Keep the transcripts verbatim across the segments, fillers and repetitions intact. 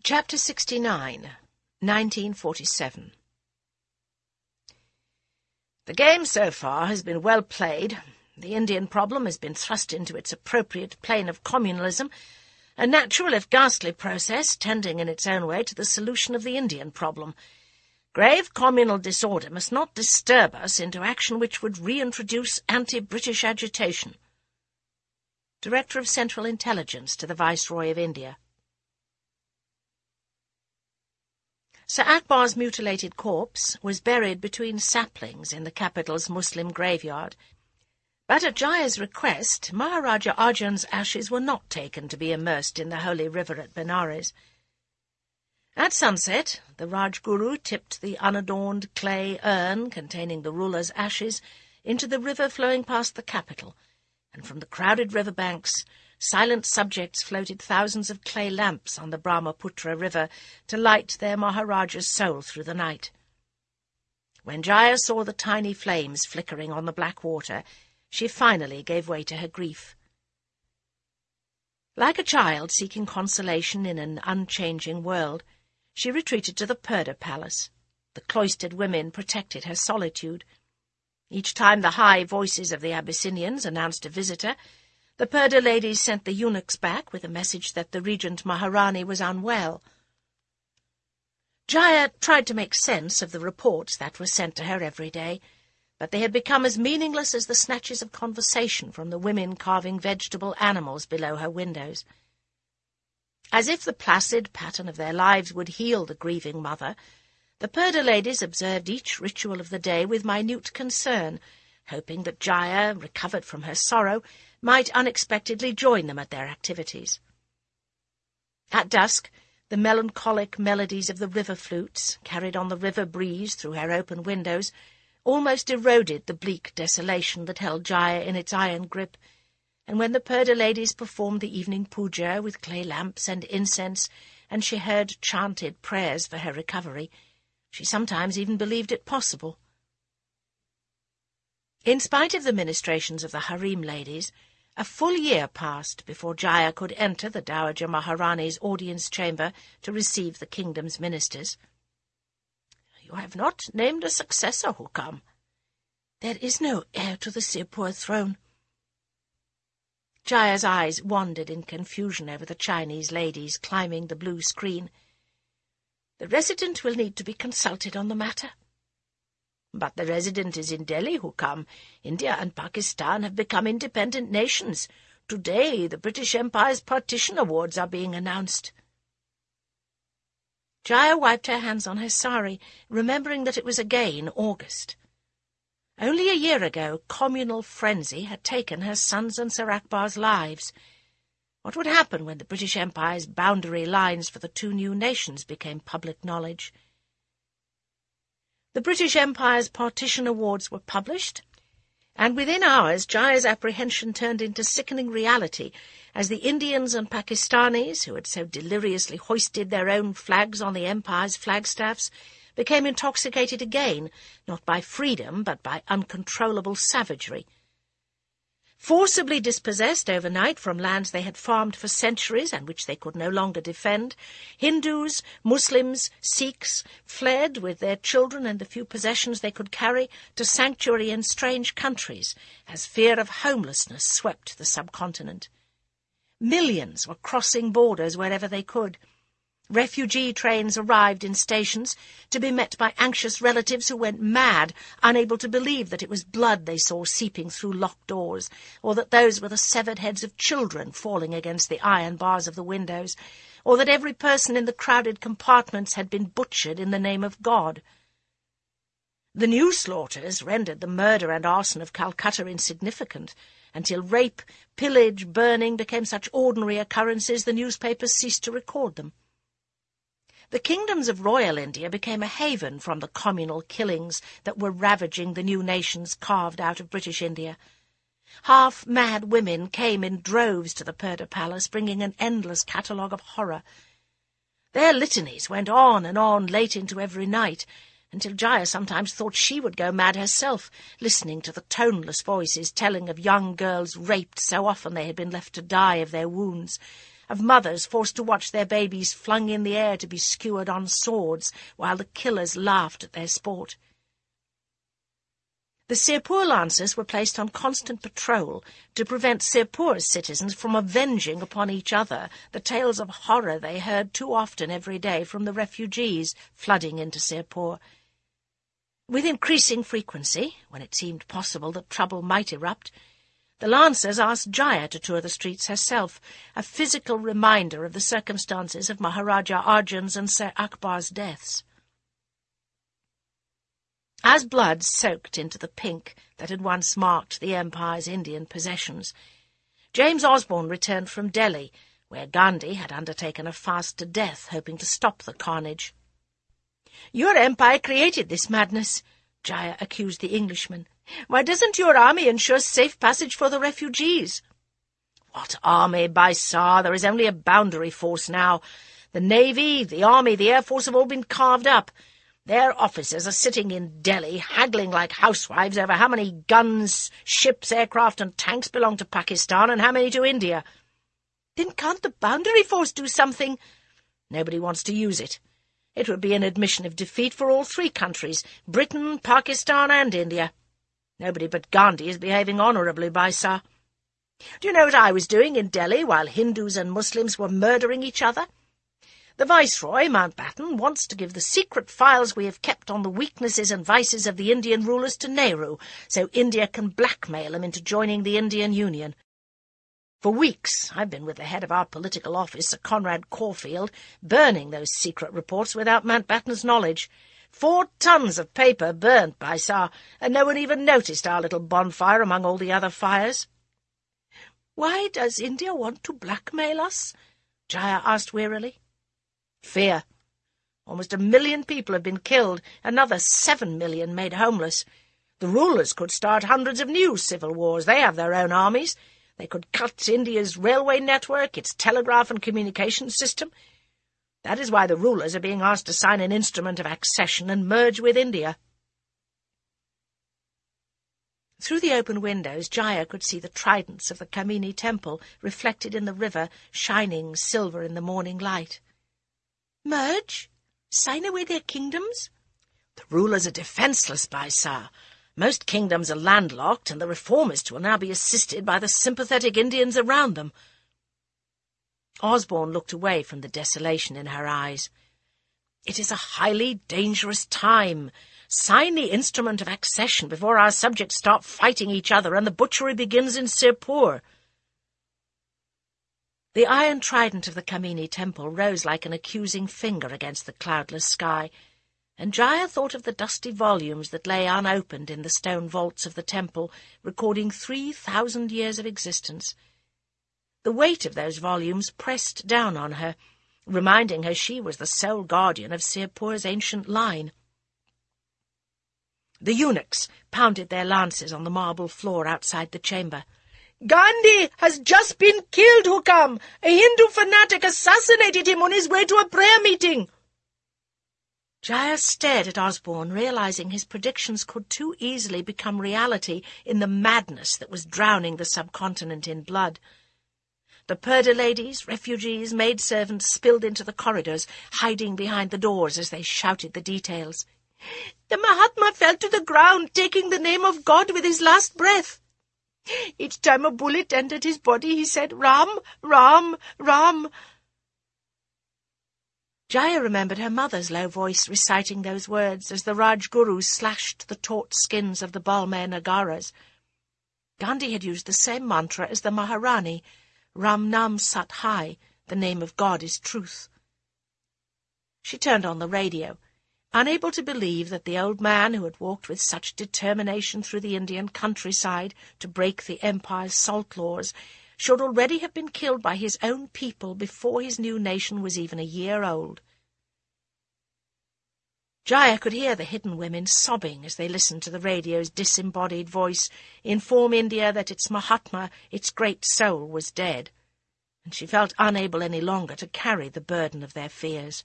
Chapter sixty-nine, nineteen forty-seven. The game so far has been well played. The Indian problem has been thrust into its appropriate plane of communalism, a natural if ghastly process tending in its own way to the solution of the Indian problem. Grave communal disorder must not disturb us into action which would reintroduce anti-British agitation. Director of Central Intelligence to the Viceroy of India. Sir Akbar's mutilated corpse was buried between saplings in the capital's Muslim graveyard, but at Jaya's request, Maharaja Arjan's ashes were not taken to be immersed in the holy river at Benares. At sunset, the Rajguru tipped the unadorned clay urn containing the ruler's ashes into the river flowing past the capital, and from the crowded river banks, silent subjects floated thousands of clay lamps on the Brahmaputra river to light their Maharaja's soul through the night. When Jaya saw the tiny flames flickering on the black water, she finally gave way to her grief. Like a child seeking consolation in an unchanging world, she retreated to the Purdah Palace. The cloistered women protected her solitude. Each time the high voices of the Abyssinians announced a visitor, the Purdah ladies sent the eunuchs back with a message that the Regent Maharani was unwell. Jaya tried to make sense of the reports that were sent to her every day, but they had become as meaningless as the snatches of conversation from the women carving vegetable animals below her windows. As if the placid pattern of their lives would heal the grieving mother, the Purdah ladies observed each ritual of the day with minute concern, hoping that Jaya, recovered from her sorrow, might unexpectedly join them at their activities. At dusk, the melancholic melodies of the river flutes, carried on the river breeze through her open windows, almost eroded the bleak desolation that held Jaya in its iron grip, and when the Purdah ladies performed the evening puja with clay lamps and incense, and she heard chanted prayers for her recovery, she sometimes even believed it possible. In spite of the ministrations of the harem ladies, a full year passed before Jaya could enter the Dowager Maharani's audience chamber to receive the kingdom's ministers. "You have not named a successor, Hukam." "There is no heir to the Sirpur throne." Jaya's eyes wandered in confusion over the Chinese ladies climbing the blue screen. "The resident will need to be consulted on the matter." "But the resident is in Delhi, Hukam. India and Pakistan have become independent nations. Today, the British Empire's partition awards are being announced." Jaya wiped her hands on her sari, remembering that it was again August. Only a year ago, communal frenzy had taken her sons and Sir Akbar's lives. What would happen when the British Empire's boundary lines for the two new nations became public knowledge? The British Empire's partition awards were published, and within hours Jaya's apprehension turned into sickening reality as the Indians and Pakistanis, who had so deliriously hoisted their own flags on the Empire's flagstaffs, became intoxicated again, not by freedom, but by uncontrollable savagery. Forcibly dispossessed overnight from lands they had farmed for centuries and which they could no longer defend, Hindus, Muslims, Sikhs fled with their children and the few possessions they could carry to sanctuary in strange countries as fear of homelessness swept the subcontinent. Millions were crossing borders wherever they could. Refugee trains arrived in stations to be met by anxious relatives who went mad, unable to believe that it was blood they saw seeping through locked doors, or that those were the severed heads of children falling against the iron bars of the windows, or that every person in the crowded compartments had been butchered in the name of God. The new slaughters rendered the murder and arson of Calcutta insignificant, until rape, pillage, burning became such ordinary occurrences the newspapers ceased to record them. The kingdoms of royal India became a haven from the communal killings that were ravaging the new nations carved out of British India. Half-mad women came in droves to the Purdah Palace, bringing an endless catalogue of horror. Their litanies went on and on late into every night, until Jaya sometimes thought she would go mad herself, listening to the toneless voices telling of young girls raped so often they had been left to die of their wounds, of mothers forced to watch their babies flung in the air to be skewered on swords while the killers laughed at their sport. The Sirpur Lancers were placed on constant patrol to prevent Sirpur's citizens from avenging upon each other the tales of horror they heard too often every day from the refugees flooding into Sirpur. With increasing frequency, when it seemed possible that trouble might erupt, the Lancers asked Jaya to tour the streets herself, a physical reminder of the circumstances of Maharaja Arjun's and Sir Akbar's deaths. As blood soaked into the pink that had once marked the Empire's Indian possessions, James Osborne returned from Delhi, where Gandhi had undertaken a fast to death, hoping to stop the carnage. "Your empire created this madness," Jaya accused the Englishman. "Why doesn't your army ensure safe passage for the refugees?" "What army, Baisar? There is only a boundary force now. The Navy, the Army, the Air Force have all been carved up. Their officers are sitting in Delhi, haggling like housewives over how many guns, ships, aircraft and tanks belong to Pakistan and how many to India." "Then can't the boundary force do something?" "Nobody wants to use it. It would be an admission of defeat for all three countries, Britain, Pakistan and India. Nobody but Gandhi is behaving honourably, Baisar. Do you know what I was doing in Delhi while Hindus and Muslims were murdering each other? The Viceroy, Mountbatten, wants to give the secret files we have kept on the weaknesses and vices of the Indian rulers to Nehru, so India can blackmail him into joining the Indian Union. For weeks I've been with the head of our political office, Sir Conrad Caulfield, burning those secret reports without Mountbatten's knowledge. Four tons of paper burnt, Baisar, and no one even noticed our little bonfire among all the other fires." "Why does India want to blackmail us?" Jaya asked wearily. "Fear. Almost a million people have been killed, another seven million made homeless. The rulers could start hundreds of new civil wars. They have their own armies. They could cut India's railway network, its telegraph and communication system. That is why the rulers are being asked to sign an instrument of accession and merge with India." Through the open windows, Jaya could see the tridents of the Kamini temple reflected in the river, shining silver in the morning light. "Merge? Sign away their kingdoms?" "The rulers are defenceless, Baisar. Most kingdoms are landlocked, and the reformists will now be assisted by the sympathetic Indians around them." Osborne looked away from the desolation in her eyes. "It is a highly dangerous time. Sign the instrument of accession before our subjects start fighting each other and the butchery begins in Sirpur." The iron trident of the Kamini temple rose like an accusing finger against the cloudless sky, and Jaya thought of the dusty volumes that lay unopened in the stone vaults of the temple, recording three thousand years of existence. The weight of those volumes pressed down on her, reminding her she was the sole guardian of Sirpur's ancient line. The eunuchs pounded their lances on the marble floor outside the chamber. "Gandhi has just been killed, Hukam! A Hindu fanatic assassinated him on his way to a prayer meeting!" Jaya stared at Osborne, realizing his predictions could too easily become reality in the madness that was drowning the subcontinent in blood. The Purdah ladies, refugees, maidservants spilled into the corridors, hiding behind the doors as they shouted the details. "The Mahatma fell to the ground, taking the name of God with his last breath. Each time a bullet entered his body, he said, 'Ram, Ram, Ram.'" Jaya remembered her mother's low voice reciting those words as the Rajgurus slashed the taut skins of the Balmer Nagaras. Gandhi had used the same mantra as the Maharani, "Ram Nam Sat Hai, the name of God is truth." She turned on the radio, unable to believe that the old man who had walked with such determination through the Indian countryside to break the Empire's salt laws should already have been killed by his own people before his new nation was even a year old. Jaya could hear the hidden women sobbing as they listened to the radio's disembodied voice inform India that its Mahatma, its great soul, was dead, and she felt unable any longer to carry the burden of their fears.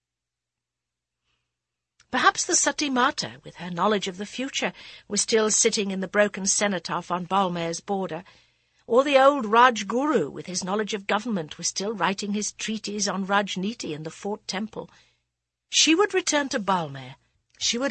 Perhaps the Sati Mata, with her knowledge of the future, was still sitting in the broken cenotaph on Balmer's border, or the old Raj Guru, with his knowledge of government, was still writing his treatise on Rajniti in the fort temple, she would return to Balmer. She would